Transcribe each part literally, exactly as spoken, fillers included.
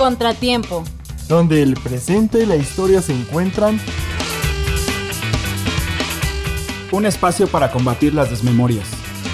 Contratiempo, donde el presente y la historia se encuentran. Un espacio para combatir las desmemorias.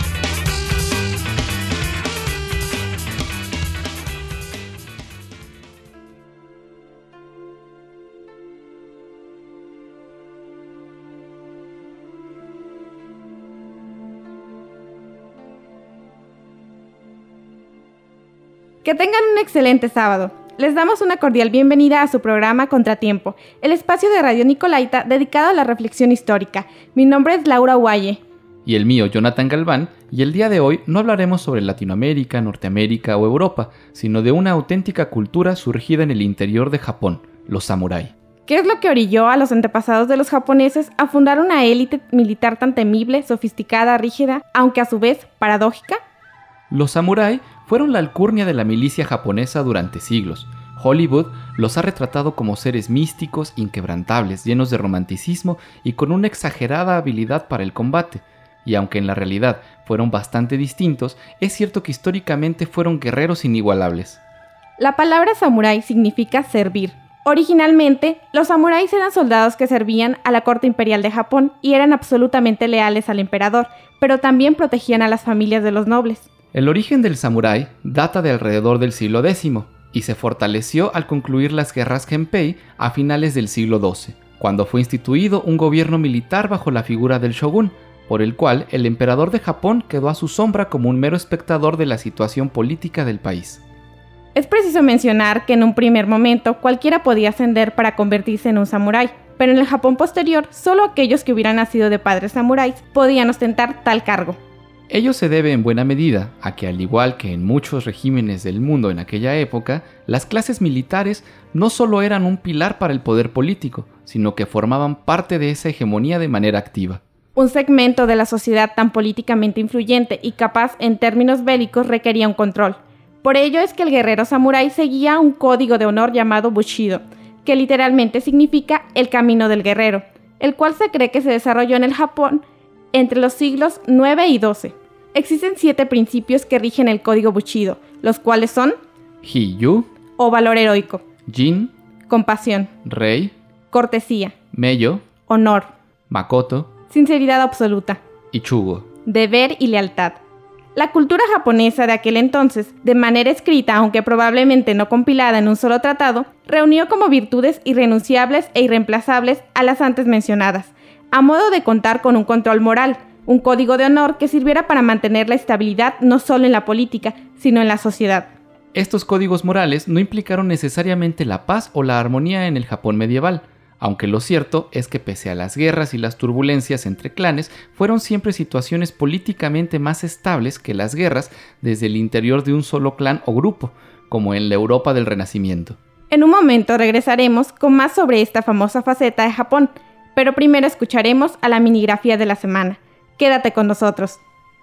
Que tengan un excelente sábado. Les damos una cordial bienvenida a su programa Contratiempo, el espacio de Radio Nicolaita dedicado a la reflexión histórica. Mi nombre es Laura Guaye. Y el mío, Jonathan Galván, y el día de hoy no hablaremos sobre Latinoamérica, Norteamérica o Europa, sino de una auténtica cultura surgida en el interior de Japón, los samurái. ¿Qué es lo que orilló a los antepasados de los japoneses a fundar una élite militar tan temible, sofisticada, rígida, aunque a su vez paradójica? Los samurái fueron la alcurnia de la milicia japonesa durante siglos. Hollywood los ha retratado como seres místicos, inquebrantables, llenos de romanticismo y con una exagerada habilidad para el combate. Y aunque en la realidad fueron bastante distintos, es cierto que históricamente fueron guerreros inigualables. La palabra samurái significa servir. Originalmente, los samuráis eran soldados que servían a la corte imperial de Japón y eran absolutamente leales al emperador, pero también protegían a las familias de los nobles. El origen del samurái data de alrededor del siglo décimo y se fortaleció al concluir las guerras Genpei a finales del siglo doce, cuando fue instituido un gobierno militar bajo la figura del shogun, por el cual el emperador de Japón quedó a su sombra como un mero espectador de la situación política del país. Es preciso mencionar que en un primer momento cualquiera podía ascender para convertirse en un samurái, pero en el Japón posterior solo aquellos que hubieran nacido de padres samuráis podían ostentar tal cargo. Ello se debe en buena medida a que, al igual que en muchos regímenes del mundo en aquella época, las clases militares no solo eran un pilar para el poder político, sino que formaban parte de esa hegemonía de manera activa. Un segmento de la sociedad tan políticamente influyente y capaz en términos bélicos requería un control. Por ello es que el guerrero samurái seguía un código de honor llamado Bushido, que literalmente significa el camino del guerrero, el cual se cree que se desarrolló en el Japón entre los siglos nueve y doce. Existen siete principios que rigen el código Bushido, los cuales son Hiyu, o valor heroico, Jin, compasión, Rei, cortesía, Meyo, honor, Makoto, sinceridad absoluta, y Chugo, deber y lealtad. La cultura japonesa de aquel entonces, de manera escrita, aunque probablemente no compilada en un solo tratado, reunió como virtudes irrenunciables e irreemplazables a las antes mencionadas, a modo de contar con un control moral, un código de honor que sirviera para mantener la estabilidad no solo en la política, sino en la sociedad. Estos códigos morales no implicaron necesariamente la paz o la armonía en el Japón medieval, aunque lo cierto es que pese a las guerras y las turbulencias entre clanes, fueron siempre situaciones políticamente más estables que las guerras desde el interior de un solo clan o grupo, como en la Europa del Renacimiento. En un momento regresaremos con más sobre esta famosa faceta de Japón, pero primero escucharemos a la minigrafía de la semana. Quédate con nosotros.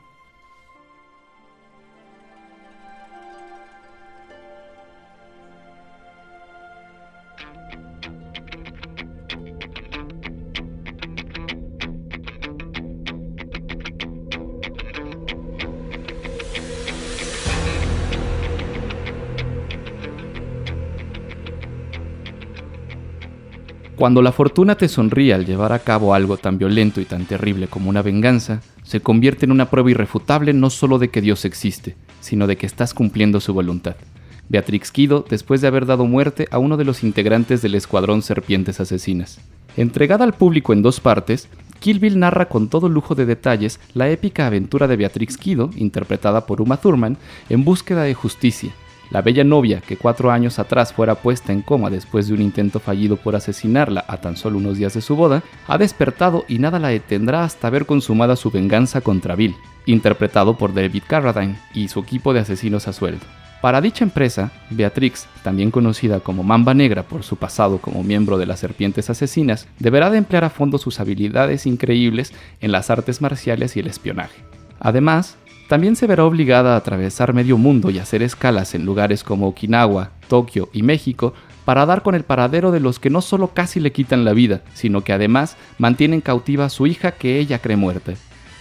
Cuando la fortuna te sonríe al llevar a cabo algo tan violento y tan terrible como una venganza, se convierte en una prueba irrefutable no solo de que Dios existe, sino de que estás cumpliendo su voluntad. Beatrix Kido, después de haber dado muerte a uno de los integrantes del escuadrón Serpientes Asesinas. Entregada al público en dos partes, Kill Bill narra con todo lujo de detalles la épica aventura de Beatrix Kido, interpretada por Uma Thurman, en búsqueda de justicia. La bella novia, que cuatro años atrás fuera puesta en coma después de un intento fallido por asesinarla a tan solo unos días de su boda, ha despertado y nada la detendrá hasta ver consumada su venganza contra Bill, interpretado por David Carradine y su equipo de asesinos a sueldo. Para dicha empresa, Beatrix, también conocida como Mamba Negra por su pasado como miembro de las Serpientes Asesinas, deberá de emplear a fondo sus habilidades increíbles en las artes marciales y el espionaje. Además, también se verá obligada a atravesar medio mundo y hacer escalas en lugares como Okinawa, Tokio y México para dar con el paradero de los que no solo casi le quitan la vida, sino que además mantienen cautiva a su hija que ella cree muerta.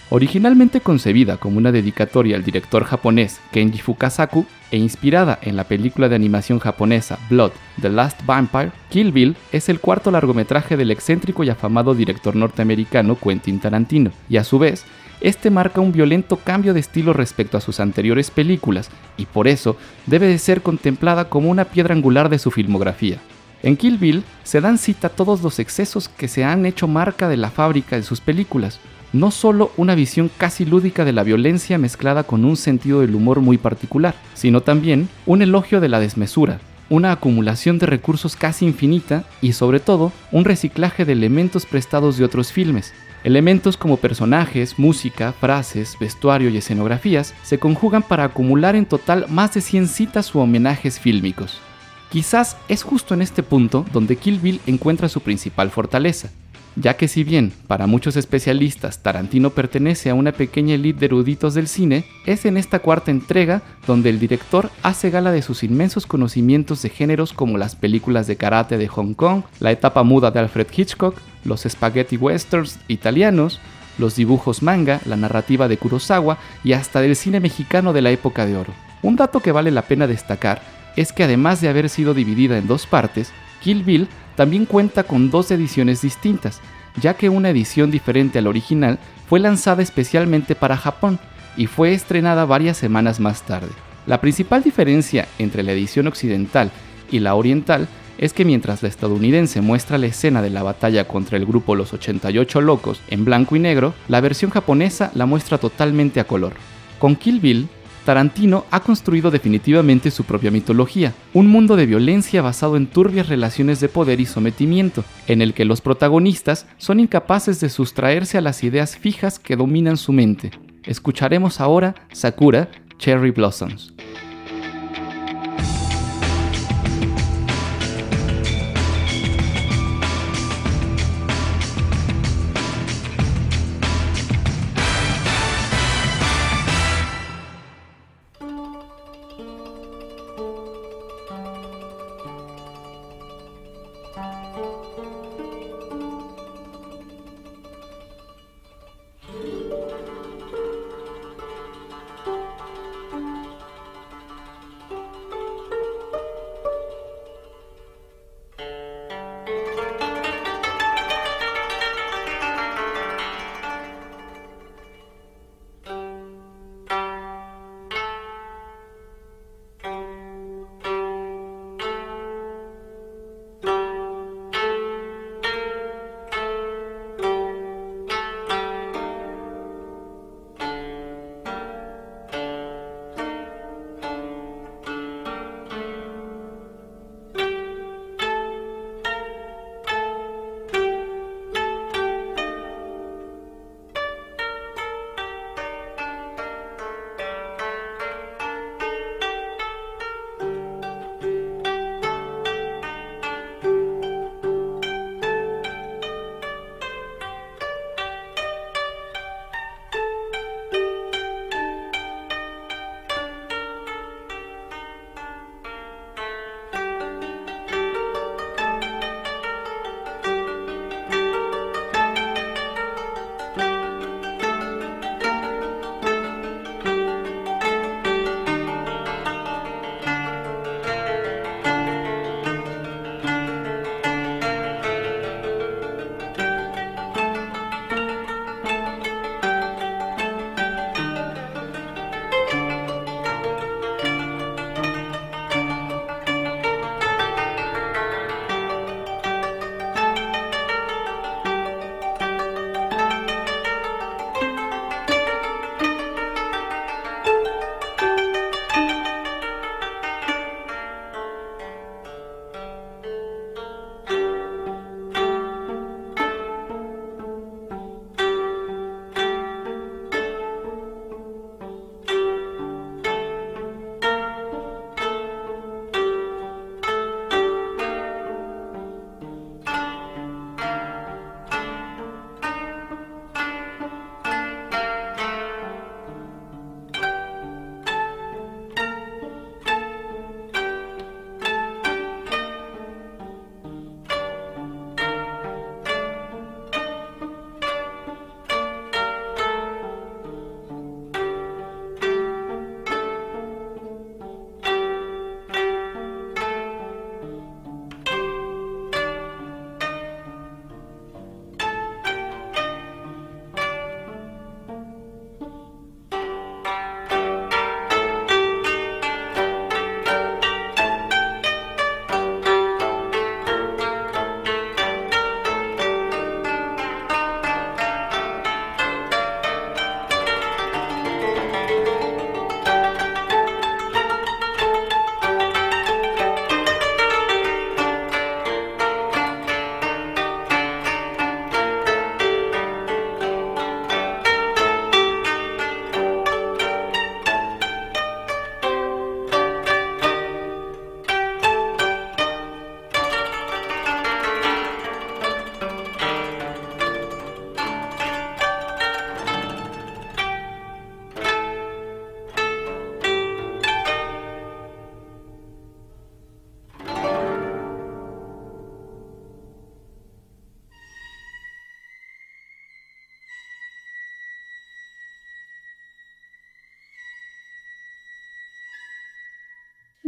Originalmente concebida como una dedicatoria al director japonés Kenji Fukasaku e inspirada en la película de animación japonesa Blood, The Last Vampire, Kill Bill es el cuarto largometraje del excéntrico y afamado director norteamericano Quentin Tarantino, y a su vez, este marca un violento cambio de estilo respecto a sus anteriores películas, y por eso debe de ser contemplada como una piedra angular de su filmografía. En Kill Bill se dan cita todos los excesos que se han hecho marca de la fábrica en sus películas, no solo una visión casi lúdica de la violencia mezclada con un sentido del humor muy particular, sino también un elogio de la desmesura, una acumulación de recursos casi infinita y sobre todo un reciclaje de elementos prestados de otros filmes. Elementos como personajes, música, frases, vestuario y escenografías se conjugan para acumular en total más de cien citas u homenajes fílmicos. Quizás es justo en este punto donde Kill Bill encuentra su principal fortaleza, ya que si bien para muchos especialistas Tarantino pertenece a una pequeña élite de eruditos del cine, es en esta cuarta entrega donde el director hace gala de sus inmensos conocimientos de géneros como las películas de karate de Hong Kong, la etapa muda de Alfred Hitchcock, los spaghetti westerns italianos, los dibujos manga, la narrativa de Kurosawa y hasta del cine mexicano de la época de oro. Un dato que vale la pena destacar es que además de haber sido dividida en dos partes, Kill Bill también cuenta con dos ediciones distintas, ya que una edición diferente al original fue lanzada especialmente para Japón y fue estrenada varias semanas más tarde. La principal diferencia entre la edición occidental y la oriental es que mientras la estadounidense muestra la escena de la batalla contra el grupo Los ochenta y ocho Locos en blanco y negro, la versión japonesa la muestra totalmente a color. Con Kill Bill, Tarantino ha construido definitivamente su propia mitología, un mundo de violencia basado en turbias relaciones de poder y sometimiento, en el que los protagonistas son incapaces de sustraerse a las ideas fijas que dominan su mente. Escucharemos ahora Sakura, Cherry Blossoms.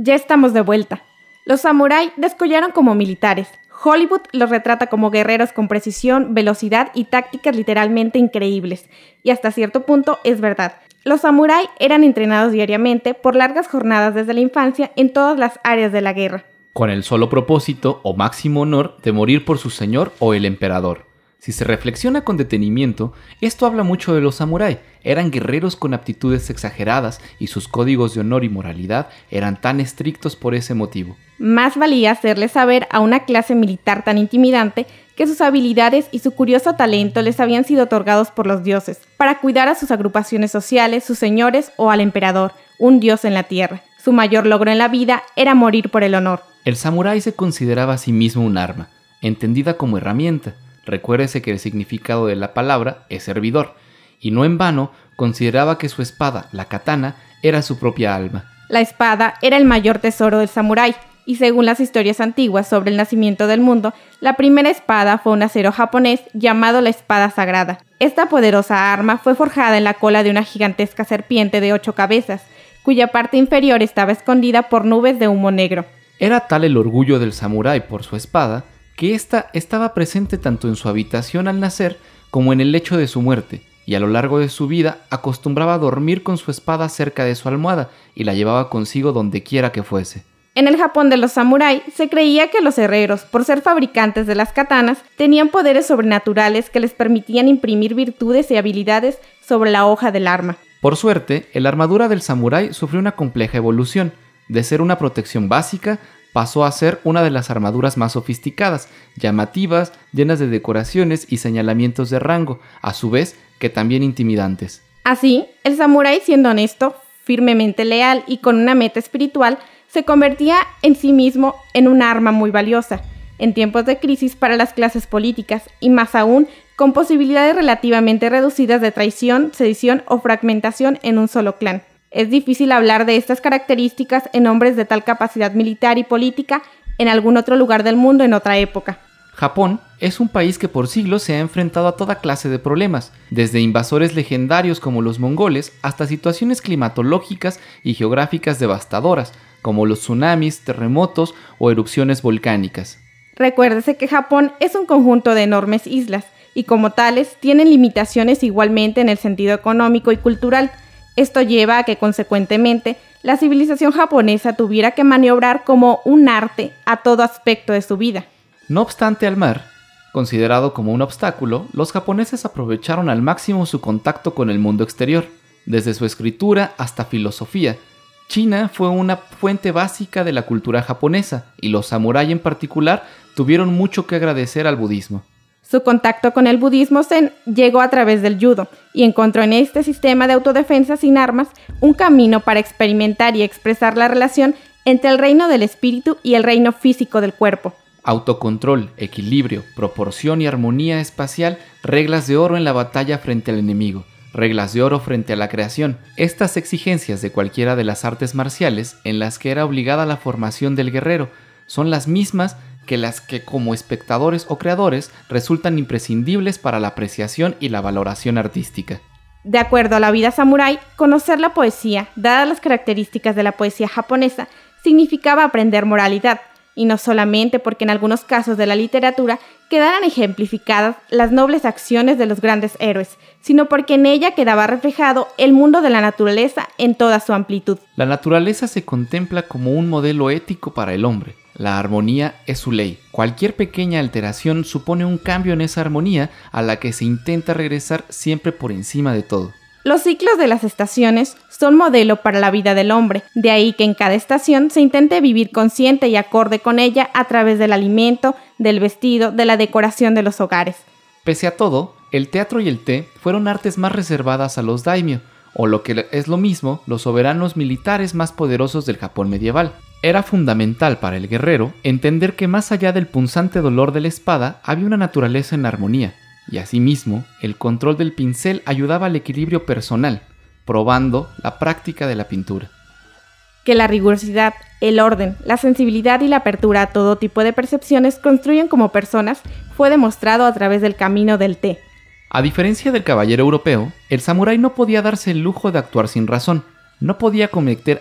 Ya estamos de vuelta. Los samurái descollaron como militares. Hollywood los retrata como guerreros con precisión, velocidad y tácticas literalmente increíbles. Y hasta cierto punto es verdad. Los samurái eran entrenados diariamente por largas jornadas desde la infancia en todas las áreas de la guerra, con el solo propósito o máximo honor de morir por su señor o el emperador. Si se reflexiona con detenimiento, esto habla mucho de los samurái. Eran guerreros con aptitudes exageradas y sus códigos de honor y moralidad eran tan estrictos por ese motivo. Más valía hacerle saber a una clase militar tan intimidante que sus habilidades y su curioso talento les habían sido otorgados por los dioses, para cuidar a sus agrupaciones sociales, sus señores o al emperador, un dios en la tierra. Su mayor logro en la vida era morir por el honor. El samurái se consideraba a sí mismo un arma, entendida como herramienta. Recuérdese que el significado de la palabra es servidor, y no en vano consideraba que su espada, la katana, era su propia alma. La espada era el mayor tesoro del samurái, y según las historias antiguas sobre el nacimiento del mundo, la primera espada fue un acero japonés llamado la espada sagrada. Esta poderosa arma fue forjada en la cola de una gigantesca serpiente de ocho cabezas, cuya parte inferior estaba escondida por nubes de humo negro. Era tal el orgullo del samurái por su espada, que ésta estaba presente tanto en su habitación al nacer como en el lecho de su muerte, y a lo largo de su vida acostumbraba a dormir con su espada cerca de su almohada y la llevaba consigo donde quiera que fuese. En el Japón de los samurái se creía que los herreros, por ser fabricantes de las katanas, tenían poderes sobrenaturales que les permitían imprimir virtudes y habilidades sobre la hoja del arma. Por suerte, la armadura del samurái sufrió una compleja evolución. De ser una protección básica, pasó a ser una de las armaduras más sofisticadas, llamativas, llenas de decoraciones y señalamientos de rango, a su vez que también intimidantes. Así, el samurái, siendo honesto, firmemente leal y con una meta espiritual, se convertía en sí mismo en un arma muy valiosa, en tiempos de crisis para las clases políticas, y más aún con posibilidades relativamente reducidas de traición, sedición o fragmentación en un solo clan. Es difícil hablar de estas características en hombres de tal capacidad militar y política en algún otro lugar del mundo en otra época. Japón es un país que por siglos se ha enfrentado a toda clase de problemas, desde invasores legendarios como los mongoles hasta situaciones climatológicas y geográficas devastadoras, como los tsunamis, terremotos o erupciones volcánicas. Recuérdese que Japón es un conjunto de enormes islas, y como tales tienen limitaciones igualmente en el sentido económico y cultural. Esto lleva a que, consecuentemente, la civilización japonesa tuviera que maniobrar como un arte a todo aspecto de su vida. No obstante, al mar, considerado como un obstáculo, los japoneses aprovecharon al máximo su contacto con el mundo exterior. Desde su escritura hasta filosofía, China fue una fuente básica de la cultura japonesa, y los samurái en particular tuvieron mucho que agradecer al budismo. Su contacto con el budismo zen llegó a través del judo y encontró en este sistema de autodefensa sin armas un camino para experimentar y expresar la relación entre el reino del espíritu y el reino físico del cuerpo. Autocontrol, equilibrio, proporción y armonía espacial, reglas de oro en la batalla frente al enemigo, reglas de oro frente a la creación. Estas exigencias de cualquiera de las artes marciales en las que era obligada la formación del guerrero son las mismas que las que como espectadores o creadores resultan imprescindibles para la apreciación y la valoración artística. De acuerdo a la vida samurái, conocer la poesía, dadas las características de la poesía japonesa, significaba aprender moralidad, y no solamente porque en algunos casos de la literatura quedaran ejemplificadas las nobles acciones de los grandes héroes, sino porque en ella quedaba reflejado el mundo de la naturaleza en toda su amplitud. La naturaleza se contempla como un modelo ético para el hombre. La armonía es su ley. Cualquier pequeña alteración supone un cambio en esa armonía a la que se intenta regresar siempre por encima de todo. Los ciclos de las estaciones son modelo para la vida del hombre, de ahí que en cada estación se intente vivir consciente y acorde con ella a través del alimento, del vestido, de la decoración de los hogares. Pese a todo, el teatro y el té fueron artes más reservadas a los daimyo, o lo que es lo mismo, los soberanos militares más poderosos del Japón medieval. Era fundamental para el guerrero entender que más allá del punzante dolor de la espada había una naturaleza en armonía, y asimismo el control del pincel ayudaba al equilibrio personal, probando la práctica de la pintura. Que la rigurosidad, el orden, la sensibilidad y la apertura a todo tipo de percepciones construyen como personas fue demostrado a través del camino del té. A diferencia del caballero europeo, el samurái no podía darse el lujo de actuar sin razón, no podía cometer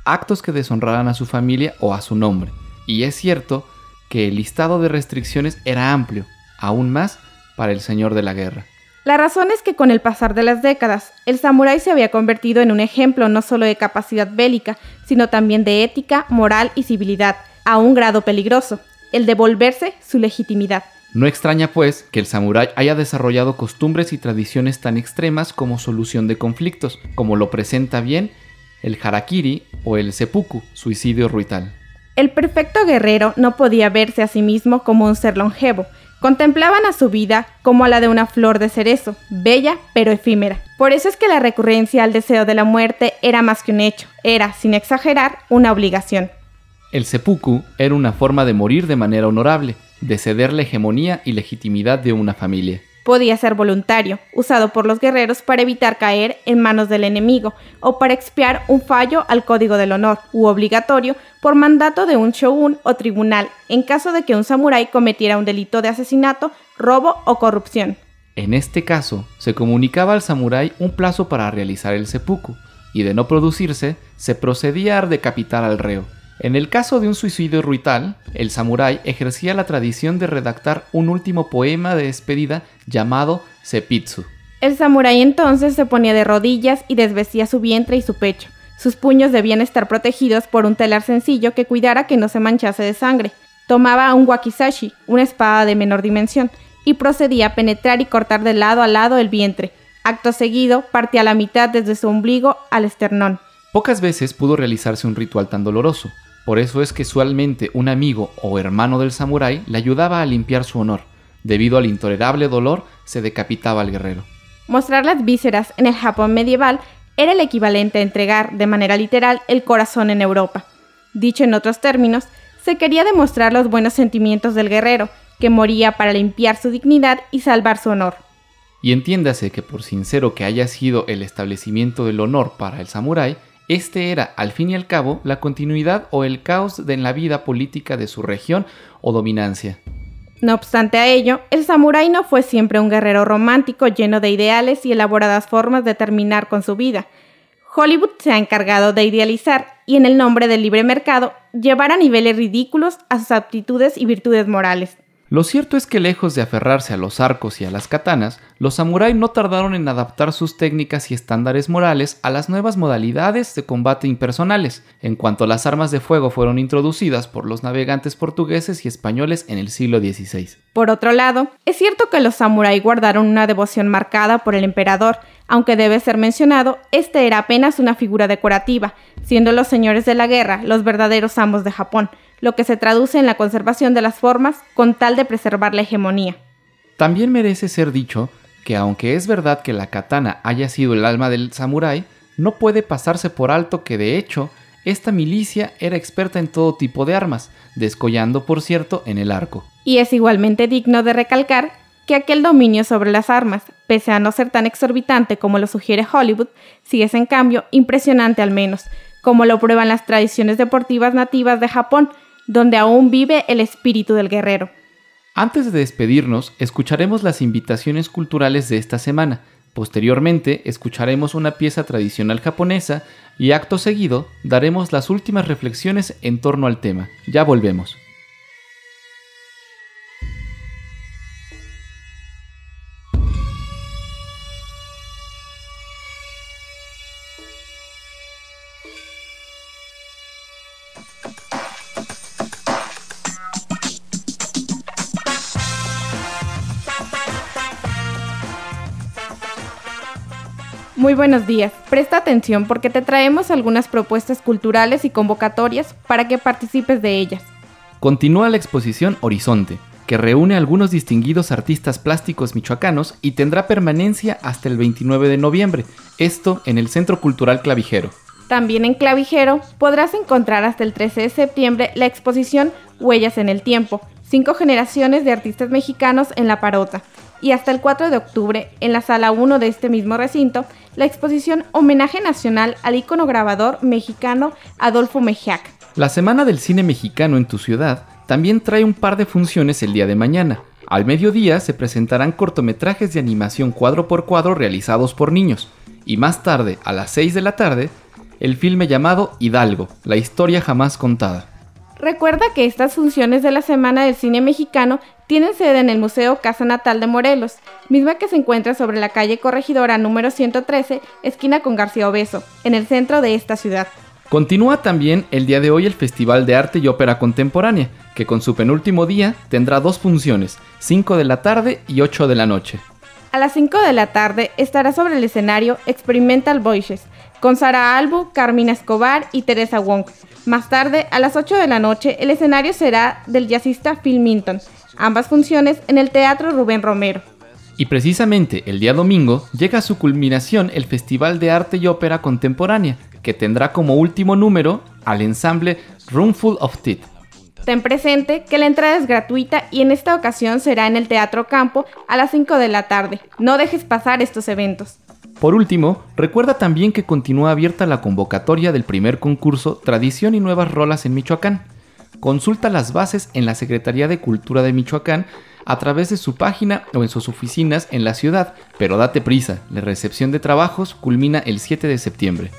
actos que deshonraran a su familia o a su nombre. Y es cierto que el listado de restricciones era amplio, aún más para el señor de la guerra. La razón es que con el pasar de las décadas, el samurái se había convertido en un ejemplo no solo de capacidad bélica, sino también de ética, moral y civilidad, a un grado peligroso, el de volverse su legitimidad. No extraña, pues, que el samurái haya desarrollado costumbres y tradiciones tan extremas como solución de conflictos, como lo presenta bien el harakiri o el seppuku, suicidio ritual. El perfecto guerrero no podía verse a sí mismo como un ser longevo. Contemplaban a su vida como a la de una flor de cerezo, bella pero efímera. Por eso es que la recurrencia al deseo de la muerte era más que un hecho, era, sin exagerar, una obligación. El seppuku era una forma de morir de manera honorable, de ceder la hegemonía y legitimidad de una familia. Podía ser voluntario, usado por los guerreros para evitar caer en manos del enemigo o para expiar un fallo al código del honor, u obligatorio por mandato de un shogun o tribunal en caso de que un samurái cometiera un delito de asesinato, robo o corrupción. En este caso, se comunicaba al samurái un plazo para realizar el seppuku, y de no producirse, se procedía a decapitar al reo. En el caso de un suicidio ritual, el samurái ejercía la tradición de redactar un último poema de despedida llamado sepitsu. El samurái entonces se ponía de rodillas y desvestía su vientre y su pecho. Sus puños debían estar protegidos por un telar sencillo que cuidara que no se manchase de sangre. Tomaba un wakizashi, una espada de menor dimensión, y procedía a penetrar y cortar de lado a lado el vientre. Acto seguido, partía la mitad desde su ombligo al esternón. Pocas veces pudo realizarse un ritual tan doloroso. Por eso es que usualmente un amigo o hermano del samurái le ayudaba a limpiar su honor. Debido al intolerable dolor, se decapitaba al guerrero. Mostrar las vísceras en el Japón medieval era el equivalente a entregar, de manera literal, el corazón en Europa. Dicho en otros términos, se quería demostrar los buenos sentimientos del guerrero, que moría para limpiar su dignidad y salvar su honor. Y entiéndase que por sincero que haya sido el establecimiento del honor para el samurái, este era, al fin y al cabo, la continuidad o el caos de la vida política de su región o dominancia. No obstante a ello, el samurái no fue siempre un guerrero romántico lleno de ideales y elaboradas formas de terminar con su vida. Hollywood se ha encargado de idealizar y, en el nombre del libre mercado, llevar a niveles ridículos a sus aptitudes y virtudes morales. Lo cierto es que lejos de aferrarse a los arcos y a las katanas, los samuráis no tardaron en adaptar sus técnicas y estándares morales a las nuevas modalidades de combate impersonales, en cuanto las armas de fuego fueron introducidas por los navegantes portugueses y españoles en el siglo dieciséis. Por otro lado, es cierto que los samuráis guardaron una devoción marcada por el emperador, aunque debe ser mencionado, este era apenas una figura decorativa, siendo los señores de la guerra los verdaderos amos de Japón, lo que se traduce en la conservación de las formas con tal de preservar la hegemonía. También merece ser dicho que aunque es verdad que la katana haya sido el alma del samurái, no puede pasarse por alto que de hecho esta milicia era experta en todo tipo de armas, descollando por cierto en el arco. Y es igualmente digno de recalcar que aquel dominio sobre las armas, pese a no ser tan exorbitante como lo sugiere Hollywood, sí es en cambio impresionante al menos, como lo prueban las tradiciones deportivas nativas de Japón, donde aún vive el espíritu del guerrero. Antes de despedirnos, escucharemos las invitaciones culturales de esta semana. Posteriormente, escucharemos una pieza tradicional japonesa y acto seguido, daremos las últimas reflexiones en torno al tema. Ya volvemos. Muy buenos días, presta atención porque te traemos algunas propuestas culturales y convocatorias para que participes de ellas. Continúa la exposición Horizonte, que reúne a algunos distinguidos artistas plásticos michoacanos y tendrá permanencia hasta el veintinueve de noviembre, esto en el Centro Cultural Clavijero. También en Clavijero podrás encontrar hasta el trece de septiembre la exposición Huellas en el Tiempo, cinco generaciones de artistas mexicanos en la Parota. Y hasta el cuatro de octubre, en la Sala uno de este mismo recinto, la exposición Homenaje Nacional al ícono grabador mexicano Adolfo Mejiac. La Semana del Cine Mexicano en tu ciudad también trae un par de funciones el día de mañana. Al mediodía se presentarán cortometrajes de animación cuadro por cuadro realizados por niños. Y más tarde, a las seis de la tarde, el filme llamado Hidalgo, la historia jamás contada. Recuerda que estas funciones de la Semana del Cine Mexicano tienen sede en el Museo Casa Natal de Morelos, misma que se encuentra sobre la calle Corregidora número ciento trece, esquina con García Obeso, en el centro de esta ciudad. Continúa también el día de hoy el Festival de Arte y Ópera Contemporánea, que con su penúltimo día tendrá dos funciones, cinco de la tarde y ocho de la noche. A las cinco de la tarde estará sobre el escenario Experimental Voices, con Sara Albu, Carmina Escobar y Teresa Wong. Más tarde, a las ocho de la noche, el escenario será del jazzista Phil Minton, ambas funciones en el Teatro Rubén Romero. Y precisamente el día domingo llega a su culminación el Festival de Arte y Ópera Contemporánea, que tendrá como último número al ensamble Roomful of Teeth. Ten presente que la entrada es gratuita y en esta ocasión será en el Teatro Campo a las cinco de la tarde. No dejes pasar estos eventos. Por último, recuerda también que continúa abierta la convocatoria del primer concurso Tradición y Nuevas Rolas en Michoacán. Consulta las bases en la Secretaría de Cultura de Michoacán a través de su página o en sus oficinas en la ciudad, pero date prisa, la recepción de trabajos culmina el siete de septiembre.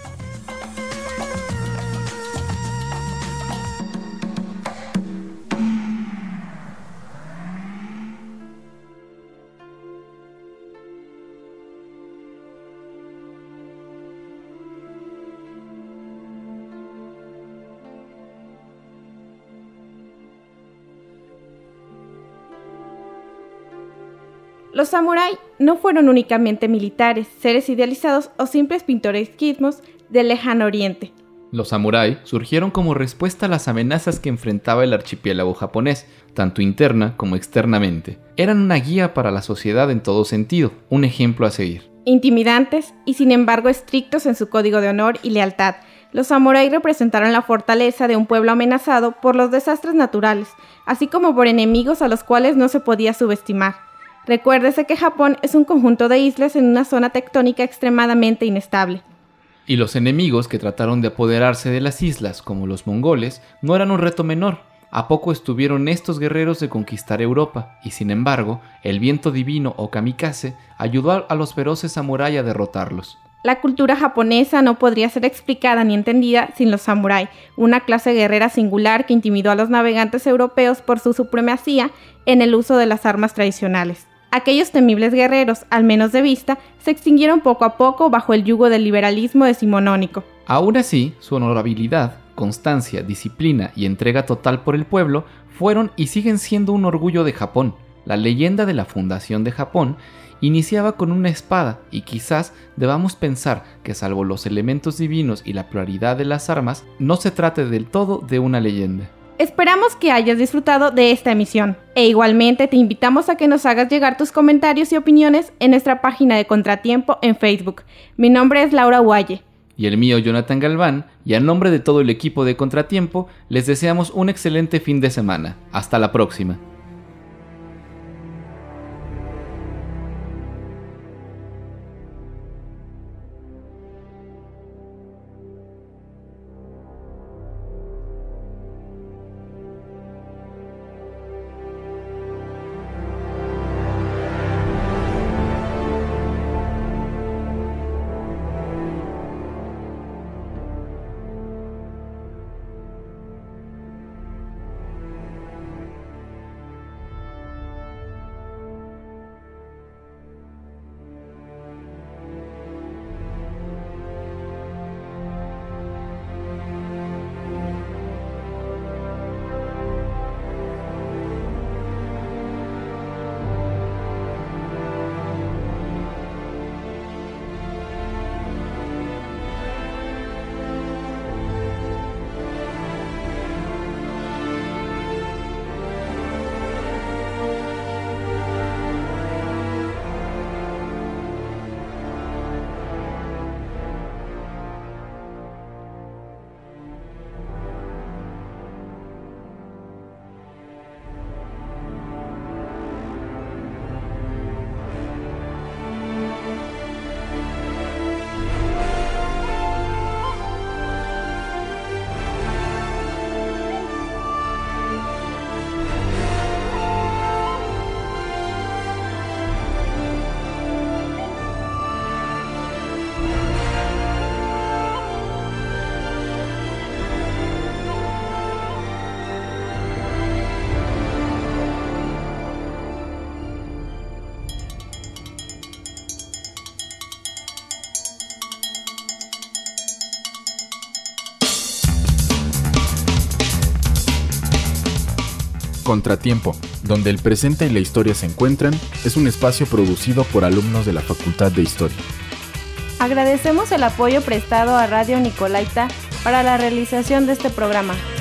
Los samurái no fueron únicamente militares, seres idealizados o simples pintoresquismos del lejano oriente. Los samurái surgieron como respuesta a las amenazas que enfrentaba el archipiélago japonés, tanto interna como externamente. Eran una guía para la sociedad en todo sentido, un ejemplo a seguir. Intimidantes y sin embargo estrictos en su código de honor y lealtad, los samurái representaron la fortaleza de un pueblo amenazado por los desastres naturales, así como por enemigos a los cuales no se podía subestimar. Recuérdese que Japón es un conjunto de islas en una zona tectónica extremadamente inestable. Y los enemigos que trataron de apoderarse de las islas, como los mongoles, no eran un reto menor. ¿A poco estuvieron estos guerreros de conquistar Europa? Y sin embargo, el viento divino o kamikaze ayudó a los feroces samurái a derrotarlos. La cultura japonesa no podría ser explicada ni entendida sin los samurái, una clase guerrera singular que intimidó a los navegantes europeos por su supremacía en el uso de las armas tradicionales. Aquellos temibles guerreros, al menos de vista, se extinguieron poco a poco bajo el yugo del liberalismo decimonónico. Aún así, su honorabilidad, constancia, disciplina y entrega total por el pueblo fueron y siguen siendo un orgullo de Japón. La leyenda de la fundación de Japón iniciaba con una espada y quizás debamos pensar que salvo los elementos divinos y la pluralidad de las armas, no se trate del todo de una leyenda. Esperamos que hayas disfrutado de esta emisión e igualmente te invitamos a que nos hagas llegar tus comentarios y opiniones en nuestra página de Contratiempo en Facebook. Mi nombre es Laura Guaye. Y el mío, Jonathan Galván, y a nombre de todo el equipo de Contratiempo, les deseamos un excelente fin de semana. Hasta la próxima. Contratiempo, donde el presente y la historia se encuentran, es un espacio producido por alumnos de la Facultad de Historia. Agradecemos el apoyo prestado a Radio Nicolaita para la realización de este programa.